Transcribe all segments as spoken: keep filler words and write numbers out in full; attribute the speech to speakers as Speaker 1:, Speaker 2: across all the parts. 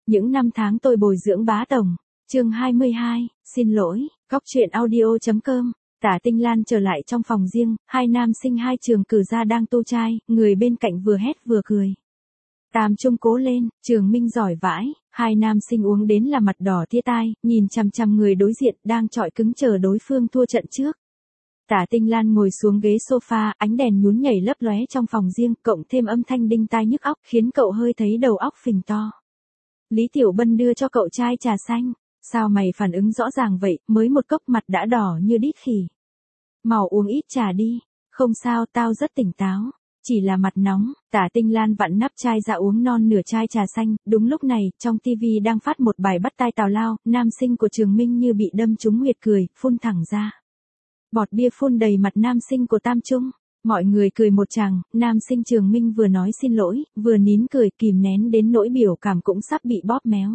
Speaker 1: Những năm tháng tôi bồi dưỡng bá tổng. Chương hai mươi hai, xin lỗi, góc truyện audio chấm com. Tả Tinh Lan trở lại trong phòng riêng, hai nam sinh hai trường cử ra đang tu trai, người bên cạnh vừa hét vừa cười. Tam Trung cố lên, Trường Minh giỏi vãi, hai nam sinh uống đến là mặt đỏ tía tai, nhìn chằm chằm người đối diện đang chọi cứng chờ đối phương thua trận trước. Tả Tinh Lan ngồi xuống ghế sofa, ánh đèn nhún nhảy lấp lóe trong phòng riêng, cộng thêm âm thanh đinh tai nhức óc, khiến cậu hơi thấy đầu óc phình to. Lý Tiểu Bân đưa cho cậu chai trà xanh. Sao mày phản ứng rõ ràng vậy, mới một cốc mặt đã đỏ như đít khỉ. Mau uống ít trà đi. Không sao, tao rất tỉnh táo. Chỉ là mặt nóng. Tả Tinh Lan vặn nắp chai ra uống non nửa chai trà xanh. Đúng lúc này, trong tivi đang phát một bài bắt tai tào lao, nam sinh của Trường Minh như bị đâm trúng huyệt cười, phun thẳng ra. Bọt bia phun đầy mặt nam sinh của Tam Trung. Mọi người cười một tràng, nam sinh Trường Minh vừa nói xin lỗi, vừa nín cười kìm nén đến nỗi biểu cảm cũng sắp bị bóp méo.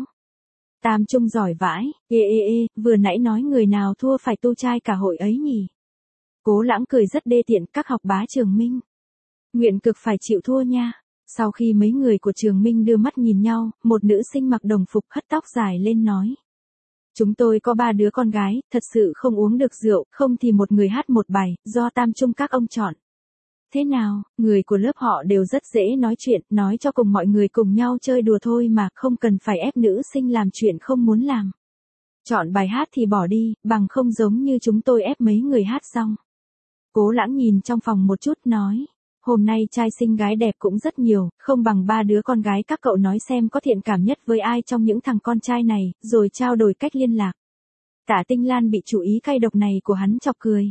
Speaker 1: Tam Trung giỏi vãi, ê ê ê, vừa nãy nói người nào thua phải tu trai cả hội ấy nhỉ. Cố Lãng cười rất đê tiện, các học bá Trường Minh. Nguyện cực phải chịu thua nha. Sau khi mấy người của Trường Minh đưa mắt nhìn nhau, một nữ sinh mặc đồng phục hất tóc dài lên nói. Chúng tôi có ba đứa con gái, thật sự không uống được rượu, không thì một người hát một bài, do Tam Trung các ông chọn. Thế nào, người của lớp họ đều rất dễ nói chuyện, nói cho cùng mọi người cùng nhau chơi đùa thôi mà, không cần phải ép nữ sinh làm chuyện không muốn làm. Chọn bài hát thì bỏ đi, bằng không giống như chúng tôi ép mấy người hát xong. Cố Lãng nhìn trong phòng một chút nói, hôm nay trai xinh gái đẹp cũng rất nhiều, không bằng ba đứa con gái các cậu nói xem có thiện cảm nhất với ai trong những thằng con trai này, rồi trao đổi cách liên lạc. Tả Tinh Lan bị chủ ý cay độc này của hắn chọc cười.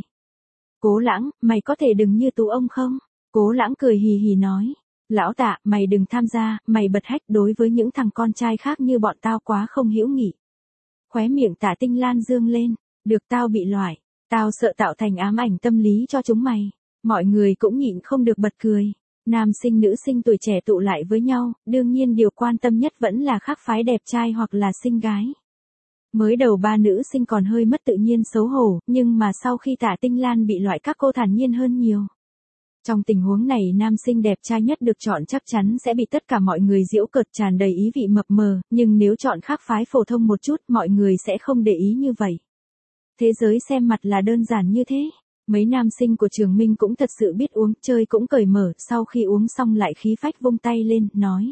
Speaker 1: Cố Lãng, mày có thể đừng như Tú ông không? Cố Lãng cười hì hì nói. Lão Tạ, mày đừng tham gia, mày bật hách đối với những thằng con trai khác như bọn tao quá không hữu nghị. Khóe miệng Tả Tinh Lan dương lên. Được tao bị loại. Tao sợ tạo thành ám ảnh tâm lý cho chúng mày. Mọi người cũng nhịn không được bật cười. Nam sinh nữ sinh tuổi trẻ tụ lại với nhau, đương nhiên điều quan tâm nhất vẫn là khác phái đẹp trai hoặc là xinh gái. Mới đầu ba nữ sinh còn hơi mất tự nhiên xấu hổ, nhưng mà sau khi Tả Tinh Lan bị loại các cô thản nhiên hơn nhiều. Trong tình huống này nam sinh đẹp trai nhất được chọn chắc chắn sẽ bị tất cả mọi người giễu cợt tràn đầy ý vị mập mờ, nhưng nếu chọn khác phái phổ thông một chút mọi người sẽ không để ý như vậy. Thế giới xem mặt là đơn giản như thế. Mấy nam sinh của Trường Minh cũng thật sự biết uống, chơi cũng cởi mở, sau khi uống xong lại khí phách vung tay lên, nói.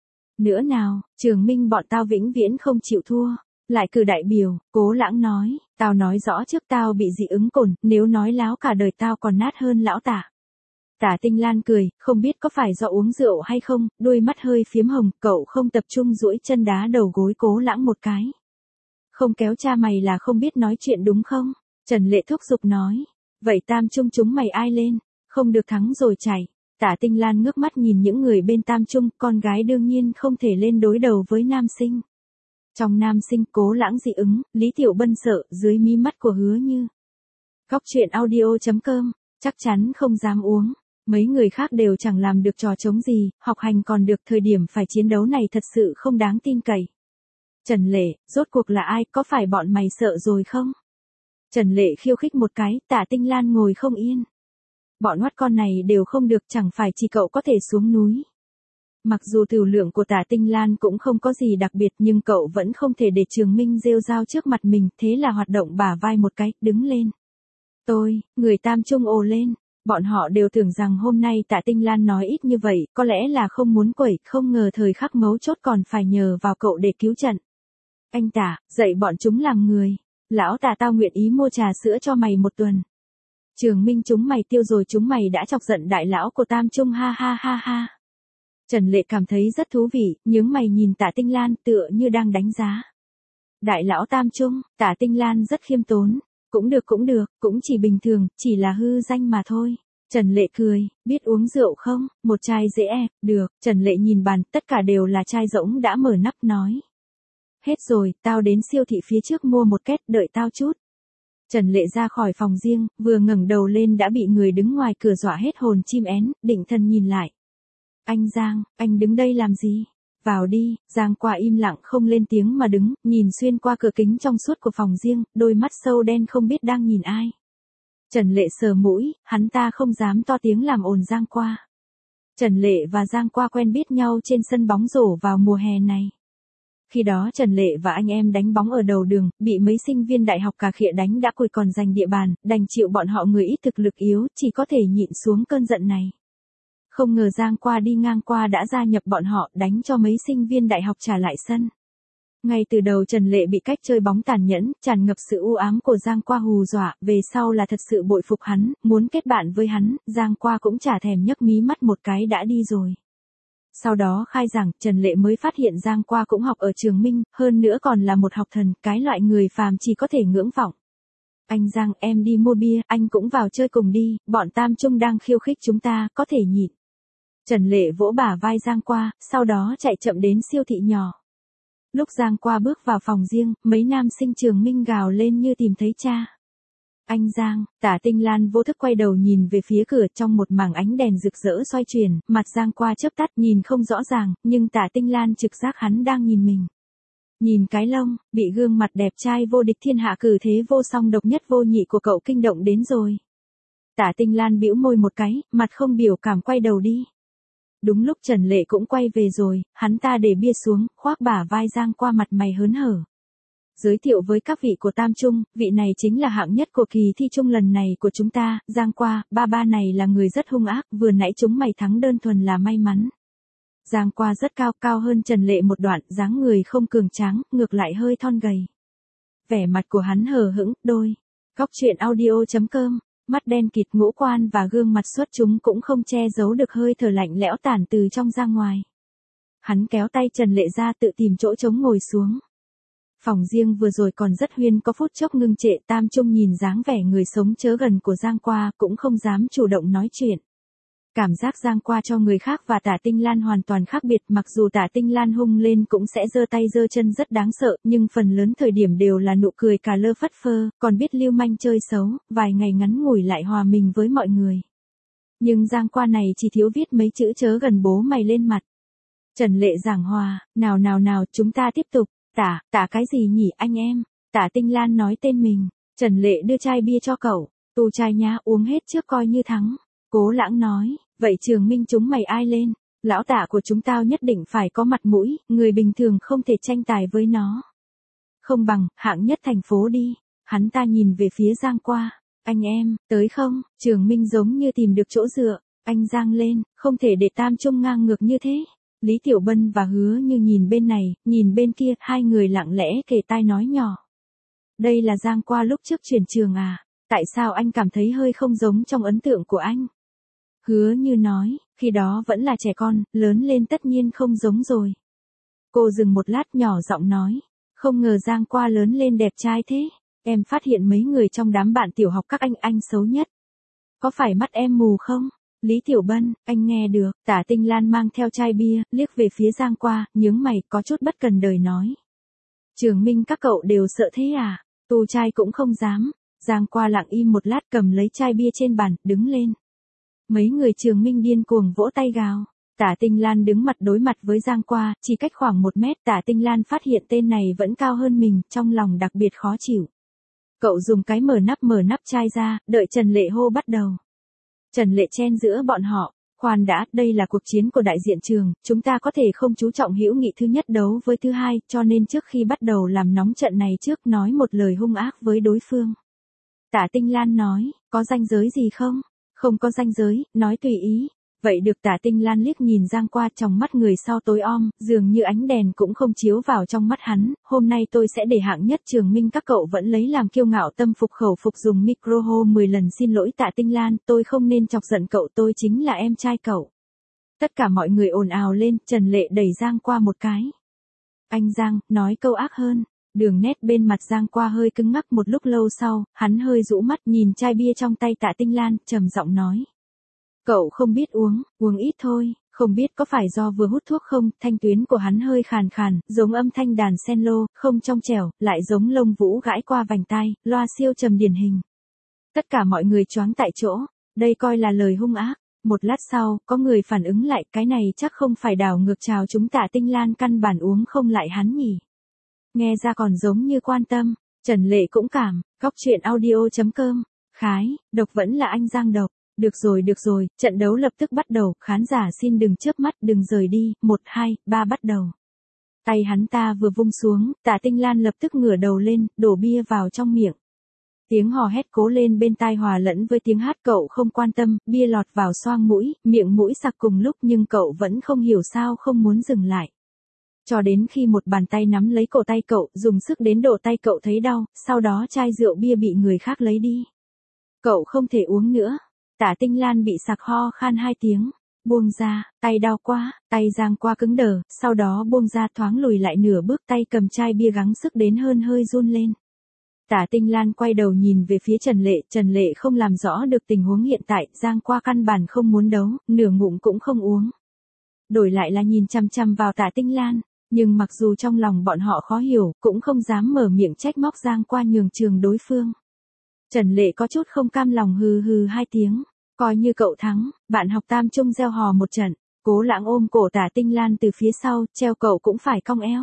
Speaker 1: Nữa nào, Trường Minh bọn tao vĩnh viễn không chịu thua. Lại cử đại biểu, Cố Lãng nói, tao nói rõ trước tao bị dị ứng cồn, nếu nói láo cả đời tao còn nát hơn lão Tả. Tả Tinh Lan cười, không biết có phải do uống rượu hay không, đôi mắt hơi phiếm hồng, cậu không tập trung duỗi chân đá đầu gối Cố Lãng một cái. Không kéo cha mày là không biết nói chuyện đúng không? Trần Lệ thúc giục nói, vậy Tam Trung chúng mày ai lên, không được thắng rồi chảy. Tả Tinh Lan ngước mắt nhìn những người bên Tam Trung, con gái đương nhiên không thể lên đối đầu với nam sinh. Trong nam sinh Cố Lãng dị ứng, Lý Tiểu Bân sợ, dưới mí mắt của Hứa Như. Góc truyện audio chấm com, chắc chắn không dám uống. Mấy người khác đều chẳng làm được trò chống gì, học hành còn được, thời điểm phải chiến đấu này thật sự không đáng tin cậy. Trần Lệ, rốt cuộc là ai, có phải bọn mày sợ rồi không? Trần Lệ khiêu khích một cái, Tả Tinh Lan ngồi không yên. Bọn hoắt con này đều không được, chẳng phải chỉ cậu có thể xuống núi. Mặc dù tiểu lượng của Tả Tinh Lan cũng không có gì đặc biệt nhưng cậu vẫn không thể để Trường Minh rêu rao trước mặt mình, thế là hoạt động bả vai một cái, đứng lên. Tôi, người Tam Trung ồ lên, bọn họ đều tưởng rằng hôm nay Tả Tinh Lan nói ít như vậy, có lẽ là không muốn quẩy, không ngờ thời khắc mấu chốt còn phải nhờ vào cậu để cứu trận. Anh Tả, dạy bọn chúng làm người. Lão Tả tao nguyện ý mua trà sữa cho mày một tuần. Trường Minh chúng mày tiêu rồi, chúng mày đã chọc giận đại lão của Tam Trung, ha ha ha ha. Trần Lệ cảm thấy rất thú vị, nhướng mày nhìn Tả Tinh Lan tựa như đang đánh giá. Đại lão Tam Trung, Tả Tinh Lan rất khiêm tốn. Cũng được cũng được, cũng chỉ bình thường, chỉ là hư danh mà thôi. Trần Lệ cười, biết uống rượu không, một chai dễ e, được. Trần Lệ nhìn bàn, tất cả đều là chai rỗng đã mở nắp nói. Hết rồi, tao đến siêu thị phía trước mua một két, đợi tao chút. Trần Lệ ra khỏi phòng riêng, vừa ngẩng đầu lên đã bị người đứng ngoài cửa dọa hết hồn chim én, định thần nhìn lại. Anh Giang, anh đứng đây làm gì? Vào đi. Giang Qua im lặng không lên tiếng mà đứng, nhìn xuyên qua cửa kính trong suốt của phòng riêng, đôi mắt sâu đen không biết đang nhìn ai. Trần Lệ sờ mũi, hắn ta không dám to tiếng làm ồn Giang Qua. Trần Lệ và Giang Qua quen biết nhau trên sân bóng rổ vào mùa hè này. Khi đó Trần Lệ và anh em đánh bóng ở đầu đường, bị mấy sinh viên đại học cà khịa đánh đã cùi còn giành địa bàn, đành chịu bọn họ người ít thực lực yếu, chỉ có thể nhịn xuống cơn giận này. Không ngờ Giang Qua đi ngang qua đã gia nhập bọn họ, đánh cho mấy sinh viên đại học trả lại sân. Ngay từ đầu Trần Lệ bị cách chơi bóng tàn nhẫn, tràn ngập sự u ám của Giang Qua hù dọa, về sau là thật sự bội phục hắn, muốn kết bạn với hắn, Giang Qua cũng chả thèm nhấc mí mắt một cái đã đi rồi. Sau đó khai giảng, Trần Lệ mới phát hiện Giang Qua cũng học ở trường Minh, hơn nữa còn là một học thần, cái loại người phàm chỉ có thể ngưỡng vọng. Anh Giang, em đi mua bia, anh cũng vào chơi cùng đi, bọn Tam Trung đang khiêu khích chúng ta, có thể nhịn. Trần Lệ vỗ bả vai Giang Qua, sau đó chạy chậm đến siêu thị nhỏ. Lúc Giang Qua bước vào phòng riêng, mấy nam sinh trường Minh gào lên như tìm thấy cha. Anh Giang, Tả Tinh Lan vô thức quay đầu nhìn về phía cửa, trong một mảng ánh đèn rực rỡ xoay chuyển, mặt Giang Qua chớp tắt nhìn không rõ ràng, nhưng Tả Tinh Lan trực giác hắn đang nhìn mình. Nhìn cái lông, bị gương mặt đẹp trai vô địch thiên hạ cử thế vô song độc nhất vô nhị của cậu kinh động đến rồi. Tả Tinh Lan bĩu môi một cái, mặt không biểu cảm quay đầu đi. Đúng lúc Trần Lệ cũng quay về rồi, hắn ta để bia xuống, khoác bả vai Giang Qua mặt mày hớn hở. Giới thiệu với các vị của Tam Trung, vị này chính là hạng nhất của kỳ thi chung lần này của chúng ta, Giang Qua, ba ba này là người rất hung ác, vừa nãy chúng mày thắng đơn thuần là may mắn. Giang Qua rất cao, cao hơn Trần Lệ một đoạn, dáng người không cường tráng, ngược lại hơi thon gầy. Vẻ mặt của hắn hờ hững, đôi. Góc truyện audio chấm com, mắt đen kịt ngũ quan và gương mặt xuất chúng cũng không che giấu được hơi thở lạnh lẽo tản từ trong ra ngoài. Hắn kéo tay Trần Lệ ra tự tìm chỗ trống ngồi xuống. Phòng riêng vừa rồi còn rất huyên có phút chốc ngưng trệ, Tam Trung nhìn dáng vẻ người sống chớ gần của Giang Qua cũng không dám chủ động nói chuyện. Cảm giác Giang Qua cho người khác và Tả Tinh Lan hoàn toàn khác biệt, mặc dù Tả Tinh Lan hung lên cũng sẽ giơ tay giơ chân rất đáng sợ, nhưng phần lớn thời điểm đều là nụ cười cà lơ phất phơ, còn biết lưu manh chơi xấu, vài ngày ngắn ngủi lại hòa mình với mọi người. Nhưng Giang Qua này chỉ thiếu viết mấy chữ chớ gần bố mày lên mặt. Trần Lệ giảng hòa, nào nào nào, chúng ta tiếp tục. Tả, tả cái gì nhỉ anh em? Tả Tinh Lan nói tên mình. Trần Lệ đưa chai bia cho cậu. Tu chai nhá, uống hết trước coi như thắng. Cố Lãng nói, vậy trường Minh chúng mày ai lên? Lão Tả của chúng tao nhất định phải có mặt mũi, người bình thường không thể tranh tài với nó. Không bằng, hạng nhất thành phố đi. Hắn ta nhìn về phía Giang Qua. Anh em, tới không? Trường Minh giống như tìm được chỗ dựa. Anh Giang lên, không thể để Tam Trung ngang ngược như thế. Lý Tiểu Bân và Hứa Như nhìn bên này, nhìn bên kia, hai người lặng lẽ kề tai nói nhỏ. Đây là Giang Qua lúc trước chuyển trường à? Tại sao anh cảm thấy hơi không giống trong ấn tượng của anh? Hứa Như nói, khi đó vẫn là trẻ con, lớn lên tất nhiên không giống rồi. Cô dừng một lát nhỏ giọng nói, không ngờ Giang Qua lớn lên đẹp trai thế. Em phát hiện mấy người trong đám bạn tiểu học các anh anh xấu nhất. Có phải mắt em mù không? Lý Tiểu Bân, anh nghe được. Tả Tinh Lan mang theo chai bia, liếc về phía Giang Qua, nhướng mày, có chút bất cần đời nói. Trường Minh các cậu đều sợ thế à? Tu chai cũng không dám. Giang Qua lặng im một lát cầm lấy chai bia trên bàn, đứng lên. Mấy người Trường Minh điên cuồng vỗ tay gào. Tả Tinh Lan đứng mặt đối mặt với Giang Qua, chỉ cách khoảng một mét. Tả Tinh Lan phát hiện tên này vẫn cao hơn mình, trong lòng đặc biệt khó chịu. Cậu dùng cái mở nắp mở nắp chai ra, đợi Trần Lệ hô bắt đầu. Trần Lệ chen giữa bọn họ, khoan đã, đây là cuộc chiến của đại diện trường, chúng ta có thể không chú trọng hữu nghị thứ nhất đấu với thứ hai, cho nên trước khi bắt đầu làm nóng trận này trước nói một lời hung ác với đối phương. Tả Tinh Lan nói, có ranh giới gì không? Không có ranh giới, nói tùy ý. Vậy được. Tả Tinh Lan liếc nhìn Giang Qua, trong mắt người sau tối om, dường như ánh đèn cũng không chiếu vào trong mắt hắn. Hôm nay tôi sẽ để hạng nhất Trường Minh các cậu vẫn lấy làm kiêu ngạo tâm phục khẩu phục dùng micro hô mười lần xin lỗi Tả Tinh Lan, tôi không nên chọc giận cậu, tôi chính là em trai cậu. Tất cả mọi người ồn ào lên, Trần Lệ đẩy Giang Qua một cái. Anh Giang, nói câu ác hơn. Đường nét bên mặt Giang Qua hơi cứng ngắc, một lúc lâu sau, hắn hơi rũ mắt nhìn chai bia trong tay Tả Tinh Lan, trầm giọng nói. Cậu không biết uống, uống ít thôi, không biết có phải do vừa hút thuốc không, thanh tuyến của hắn hơi khàn khàn, giống âm thanh đàn sen lô, không trong trẻo, lại giống lông vũ gãi qua vành tai, loa siêu trầm điển hình. Tất cả mọi người choáng tại chỗ, đây coi là lời hung ác. Một lát sau, có người phản ứng lại, cái này chắc không phải đảo ngược chào chúng Tả Tinh Lan căn bản uống không lại hắn nhỉ. Nghe ra còn giống như quan tâm, Trần Lệ cũng cảm, góc truyện audio chấm com, khái, độc vẫn là anh Giang độc. Được rồi được rồi, trận đấu lập tức bắt đầu, khán giả xin đừng chớp mắt, đừng rời đi, một hai ba bắt đầu. Tay hắn ta vừa vung xuống, Tạ Tinh Lan lập tức ngửa đầu lên, đổ bia vào trong miệng. Tiếng hò hét cố lên bên tai hòa lẫn với tiếng hát cậu không quan tâm, bia lọt vào xoang mũi, miệng mũi sặc cùng lúc nhưng cậu vẫn không hiểu sao không muốn dừng lại. Cho đến khi một bàn tay nắm lấy cổ tay cậu, dùng sức đến độ tay cậu thấy đau, sau đó chai rượu bia bị người khác lấy đi. Cậu không thể uống nữa. Tạ Tinh Lan bị sặc ho khan hai tiếng. Buông ra, tay đau quá, tay Giang Qua cứng đờ, sau đó buông ra thoáng lùi lại nửa bước, tay cầm chai bia gắng sức đến hơn hơi run lên. Tạ Tinh Lan quay đầu nhìn về phía Trần Lệ, Trần Lệ không làm rõ được tình huống hiện tại, Giang Qua căn bản không muốn đấu, nửa ngụm cũng không uống. Đổi lại là nhìn chằm chằm vào Tạ Tinh Lan, nhưng mặc dù trong lòng bọn họ khó hiểu, cũng không dám mở miệng trách móc Giang Qua nhường trường đối phương. Trần Lệ có chút không cam lòng hừ hừ hai tiếng, coi như cậu thắng, bạn học tam trung gieo hò một trận. Cố Lãng ôm cổ Tạ Tinh Lan từ phía sau, treo cậu cũng phải cong eo.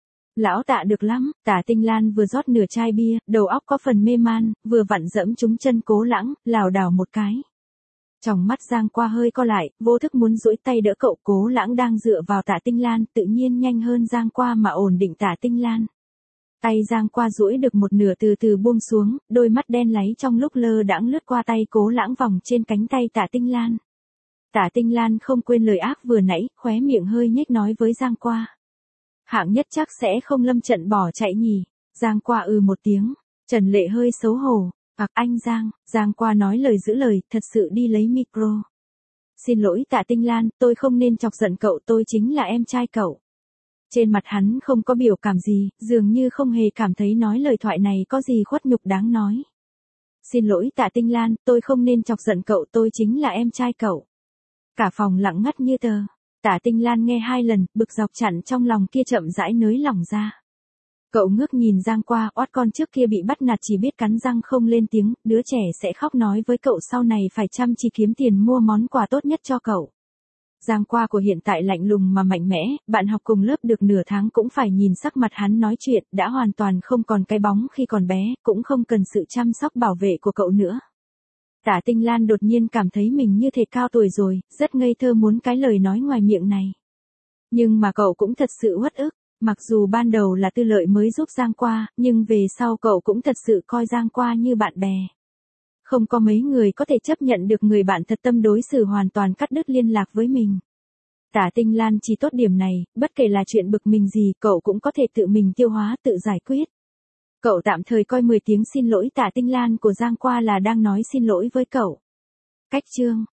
Speaker 1: Lão Tạ được lắm. Tạ Tinh Lan vừa rót nửa chai bia, đầu óc có phần mê man, vừa vặn dẫm trúng chân Cố Lãng, lảo đảo một cái. Trong mắt Giang Qua hơi co lại, vô thức muốn duỗi tay đỡ cậu. Cố Lãng đang dựa vào Tạ Tinh Lan, tự nhiên nhanh hơn Giang Qua mà ổn định Tạ Tinh Lan. Tay Giang Qua duỗi được một nửa từ từ buông xuống, đôi mắt đen láy trong lúc lơ đãng lướt qua tay Cố Lãng vòng trên cánh tay Tạ Tinh Lan. Tạ Tinh Lan không quên lời ác vừa nãy, khóe miệng hơi nhếch nói với Giang Qua. Hạng nhất chắc sẽ không lâm trận bỏ chạy nhỉ. Giang Qua ừ một tiếng. Trần Lệ hơi xấu hổ. Ặc anh Giang. Giang Qua nói lời giữ lời, thật sự đi lấy micro. Xin lỗi Tạ Tinh Lan, tôi không nên chọc giận cậu, tôi chính là em trai cậu. Trên mặt hắn không có biểu cảm gì, dường như không hề cảm thấy nói lời thoại này có gì khuất nhục đáng nói. Xin lỗi Tạ Tinh Lan, tôi không nên chọc giận cậu, tôi chính là em trai cậu. Cả phòng lặng ngắt như tờ. Tạ Tinh Lan nghe hai lần, bực dọc chặn trong lòng kia chậm rãi nới lỏng ra. Cậu ngước nhìn Giang Qua, oát con trước kia bị bắt nạt chỉ biết cắn răng không lên tiếng, đứa trẻ sẽ khóc nói với cậu sau này phải chăm chỉ kiếm tiền mua món quà tốt nhất cho cậu. Giang Qua của hiện tại lạnh lùng mà mạnh mẽ, bạn học cùng lớp được nửa tháng cũng phải nhìn sắc mặt hắn nói chuyện, đã hoàn toàn không còn cái bóng khi còn bé, cũng không cần sự chăm sóc bảo vệ của cậu nữa. Tạ Tinh Lan đột nhiên cảm thấy mình như thể cao tuổi rồi, rất ngây thơ muốn cái lời nói ngoài miệng này. Nhưng mà cậu cũng thật sự uất ức, mặc dù ban đầu là Tư Lợi mới giúp Giang Qua, nhưng về sau cậu cũng thật sự coi Giang Qua như bạn bè. Không có mấy người có thể chấp nhận được người bạn thật tâm đối xử hoàn toàn cắt đứt liên lạc với mình. Tạ Tinh Lan chỉ tốt điểm này, bất kể là chuyện bực mình gì, cậu cũng có thể tự mình tiêu hóa tự giải quyết. Cậu tạm thời coi mười tiếng xin lỗi Tạ Tinh Lan của Giang Qua là đang nói xin lỗi với cậu. Cách chương